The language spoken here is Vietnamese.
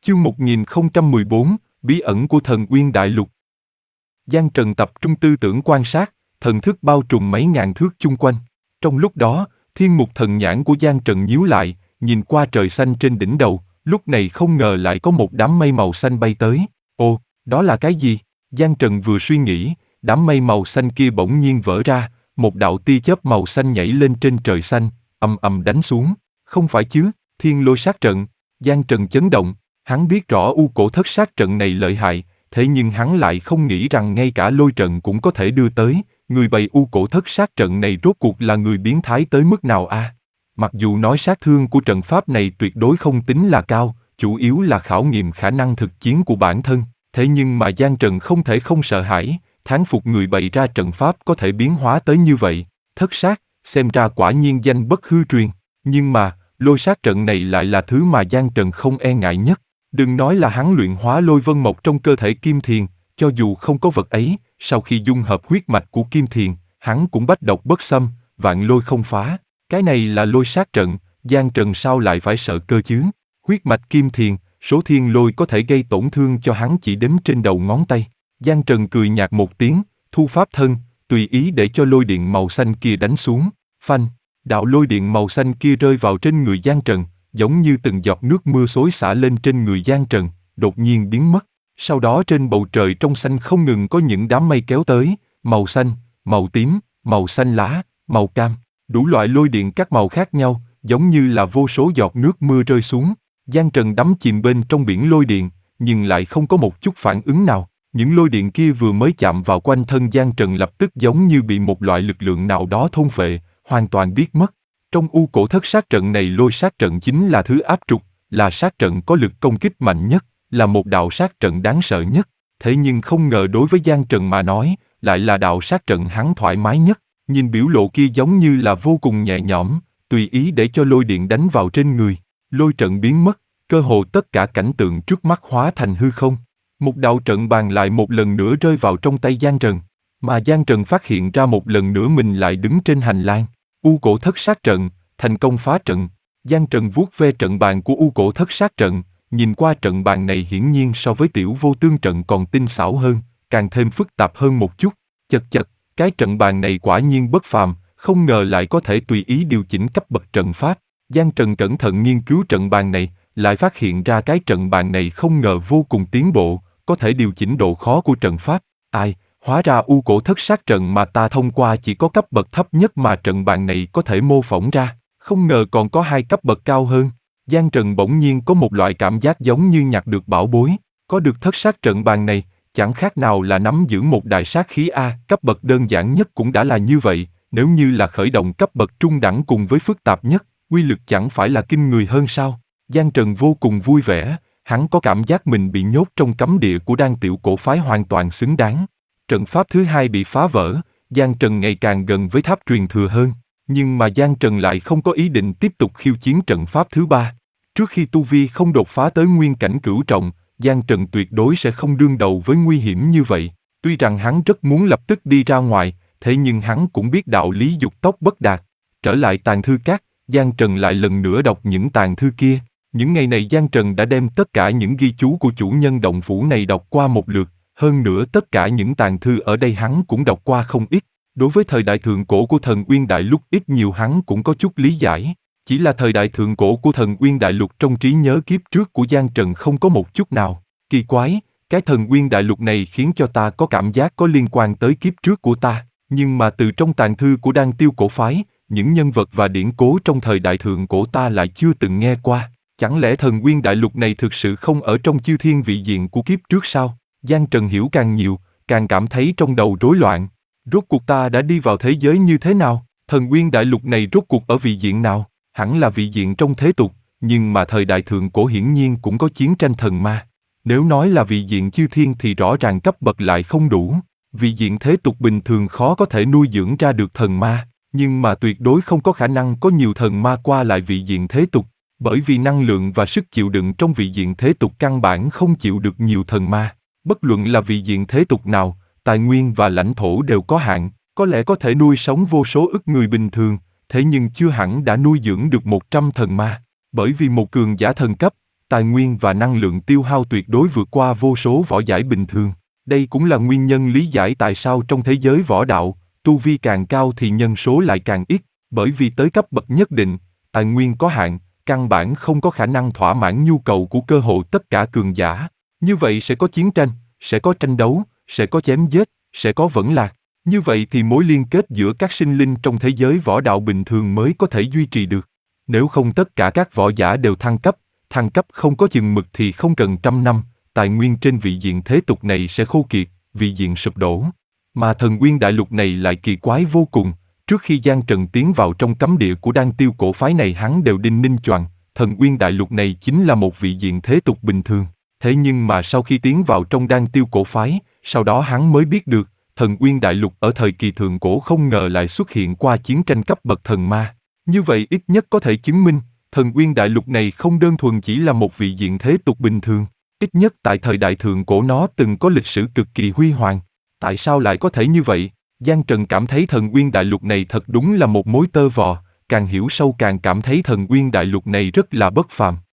Chương 1014, Bí ẩn của thần Uyên Đại Lục. Giang Trần tập trung tư tưởng quan sát, thần thức bao trùm mấy ngàn thước chung quanh. Trong lúc đó, thiên mục thần nhãn của Giang Trần nhíu lại, nhìn qua trời xanh trên đỉnh đầu, lúc này không ngờ lại có một đám mây màu xanh bay tới. Ồ, đó là cái gì? Giang Trần vừa suy nghĩ, đám mây màu xanh kia bỗng nhiên vỡ ra, một đạo tia chớp màu xanh nhảy lên trên trời xanh, ầm ầm đánh xuống. Không phải chứ, thiên lôi sát trận. Giang Trần chấn động. Hắn biết rõ u cổ thất sát trận này lợi hại, thế nhưng hắn lại không nghĩ rằng ngay cả lôi trận cũng có thể đưa tới. Người bày u cổ thất sát trận này rốt cuộc là người biến thái tới mức nào a? Mặc dù nói sát thương của trận pháp này tuyệt đối không tính là cao, chủ yếu là khảo nghiệm khả năng thực chiến của bản thân, thế nhưng mà Giang Trần không thể không sợ hãi, thán phục người bày ra trận pháp có thể biến hóa tới như vậy. Thất sát, xem ra quả nhiên danh bất hư truyền, nhưng mà lôi sát trận này lại là thứ mà Giang Trần không e ngại nhất. Đừng nói là hắn luyện hóa lôi vân mộc trong cơ thể Kim Thiền, cho dù không có vật ấy, sau khi dung hợp huyết mạch của Kim Thiền, hắn cũng bách độc bất xâm, vạn lôi không phá. Cái này là lôi sát trận, Giang Trần sao lại phải sợ cơ chứ? Huyết mạch Kim Thiền, số thiên lôi có thể gây tổn thương cho hắn chỉ đếm trên đầu ngón tay. Giang Trần cười nhạt một tiếng, thu pháp thân, tùy ý để cho lôi điện màu xanh kia đánh xuống. Phanh, đạo lôi điện màu xanh kia rơi vào trên người Giang Trần, giống như từng giọt nước mưa xối xả lên trên người Giang Trần, đột nhiên biến mất. Sau đó trên bầu trời trong xanh không ngừng có những đám mây kéo tới, màu xanh, màu tím, màu xanh lá, màu cam, đủ loại lôi điện các màu khác nhau, giống như là vô số giọt nước mưa rơi xuống. Giang Trần đắm chìm bên trong biển lôi điện, nhưng lại không có một chút phản ứng nào. Những lôi điện kia vừa mới chạm vào quanh thân Giang Trần lập tức giống như bị một loại lực lượng nào đó thôn phệ, hoàn toàn biến mất. Trong u cổ thất sát trận này lôi sát trận chính là thứ áp trục, là sát trận có lực công kích mạnh nhất, là một đạo sát trận đáng sợ nhất. Thế nhưng không ngờ đối với Giang Trần mà nói, lại là đạo sát trận hắn thoải mái nhất. Nhìn biểu lộ kia giống như là vô cùng nhẹ nhõm, tùy ý để cho lôi điện đánh vào trên người. Lôi trận biến mất, cơ hồ tất cả cảnh tượng trước mắt hóa thành hư không. Một đạo trận bàn lại một lần nữa rơi vào trong tay Giang Trần, mà Giang Trần phát hiện ra một lần nữa mình lại đứng trên hành lang. U cổ thất sát trận, thành công phá trận. Giang Trần vuốt ve trận bàn của u cổ thất sát trận, nhìn qua trận bàn này hiển nhiên so với tiểu vô tương trận còn tinh xảo hơn, càng thêm phức tạp hơn một chút. Chật chật, cái trận bàn này quả nhiên bất phàm, không ngờ lại có thể tùy ý điều chỉnh cấp bậc trận pháp. Giang Trần cẩn thận nghiên cứu trận bàn này, lại phát hiện ra cái trận bàn này không ngờ vô cùng tiến bộ, có thể điều chỉnh độ khó của trận pháp. Ai, hóa ra u cổ thất sát trận mà ta thông qua chỉ có cấp bậc thấp nhất mà trận bàn này có thể mô phỏng ra, không ngờ còn có 2 cấp bậc cao hơn. Giang Trần bỗng nhiên có một loại cảm giác giống như nhặt được bảo bối, có được thất sát trận bàn này, chẳng khác nào là nắm giữ một đại sát khí A, cấp bậc đơn giản nhất cũng đã là như vậy, nếu như là khởi động cấp bậc trung đẳng cùng với phức tạp nhất, uy lực chẳng phải là kinh người hơn sao? Giang Trần vô cùng vui vẻ, hắn có cảm giác mình bị nhốt trong cấm địa của Đan Tiểu Cổ Phái hoàn toàn xứng đáng. Trận pháp thứ 2 bị phá vỡ, Giang Trần ngày càng gần với tháp truyền thừa hơn, nhưng mà Giang Trần lại không có ý định tiếp tục khiêu chiến trận pháp thứ 3. Trước khi tu vi không đột phá tới nguyên cảnh cửu trọng, Giang Trần tuyệt đối sẽ không đương đầu với nguy hiểm như vậy. Tuy rằng hắn rất muốn lập tức đi ra ngoài, thế nhưng hắn cũng biết đạo lý dục tốc bất đạt. Trở lại tàng thư các, Giang Trần lại lần nữa đọc những tàng thư kia. Những ngày này Giang Trần đã đem tất cả những ghi chú của chủ nhân động phủ này đọc qua một lượt, hơn nữa tất cả những tàng thư ở đây hắn cũng đọc qua không ít. Đối với thời đại thượng cổ của thần Uyên Đại Lục ít nhiều hắn cũng có chút lý giải. Chỉ là thời đại thượng cổ của thần Uyên Đại Lục trong trí nhớ kiếp trước của Giang Trần không có một chút nào. Kỳ quái, cái thần Uyên Đại Lục này khiến cho ta có cảm giác có liên quan tới kiếp trước của ta. Nhưng mà từ trong tàng thư của Đan Tiêu Cổ Phái, những nhân vật và điển cố trong thời đại thượng cổ ta lại chưa từng nghe qua. Chẳng lẽ thần Uyên Đại Lục này thực sự không ở trong chư thiên vị diện của kiếp trước sao? Giang Trần hiểu càng nhiều, càng cảm thấy trong đầu rối loạn. Rốt cuộc ta đã đi vào thế giới như thế nào? Thần Uyên Đại Lục này rốt cuộc ở vị diện nào? Hẳn là vị diện trong thế tục, nhưng mà thời đại thượng cổ hiển nhiên cũng có chiến tranh thần ma. Nếu nói là vị diện chư thiên thì rõ ràng cấp bậc lại không đủ. Vị diện thế tục bình thường khó có thể nuôi dưỡng ra được thần ma, nhưng mà tuyệt đối không có khả năng có nhiều thần ma qua lại vị diện thế tục. Bởi vì năng lượng và sức chịu đựng trong vị diện thế tục căn bản không chịu được nhiều thần ma. Bất luận là vị diện thế tục nào, tài nguyên và lãnh thổ đều có hạn, có lẽ có thể nuôi sống vô số ức người bình thường, thế nhưng chưa hẳn đã nuôi dưỡng được 100 thần ma. Bởi vì một cường giả thần cấp, tài nguyên và năng lượng tiêu hao tuyệt đối vượt qua vô số võ giả bình thường. Đây cũng là nguyên nhân lý giải tại sao trong thế giới võ đạo, tu vi càng cao thì nhân số lại càng ít, bởi vì tới cấp bậc nhất định, tài nguyên có hạn, căn bản không có khả năng thỏa mãn nhu cầu của cơ hồ tất cả cường giả. Như vậy sẽ có chiến tranh, sẽ có tranh đấu, sẽ có chém giết, sẽ có vẫn lạc. Như vậy thì mối liên kết giữa các sinh linh trong thế giới võ đạo bình thường mới có thể duy trì được. Nếu không tất cả các võ giả đều thăng cấp không có chừng mực thì không cần trăm năm, tài nguyên trên vị diện thế tục này sẽ khô kiệt, vị diện sụp đổ. Mà thần nguyên đại lục này lại kỳ quái vô cùng, trước khi Giang Trần tiến vào trong cấm địa của Đan Tiêu cổ phái này hắn đều đinh ninh choàng, thần nguyên đại lục này chính là một vị diện thế tục bình thường. Thế nhưng mà sau khi tiến vào trong Đan Tiêu cổ phái, sau đó hắn mới biết được, thần nguyên đại lục ở thời kỳ thượng cổ không ngờ lại xuất hiện qua chiến tranh cấp bậc thần ma. Như vậy ít nhất có thể chứng minh, thần nguyên đại lục này không đơn thuần chỉ là một vị diện thế tục bình thường. Ít nhất tại thời đại thượng cổ nó từng có lịch sử cực kỳ huy hoàng. Tại sao lại có thể như vậy? Giang Trần cảm thấy thần nguyên đại lục này thật đúng là một mối tơ vò, càng hiểu sâu càng cảm thấy thần nguyên đại lục này rất là bất phàm.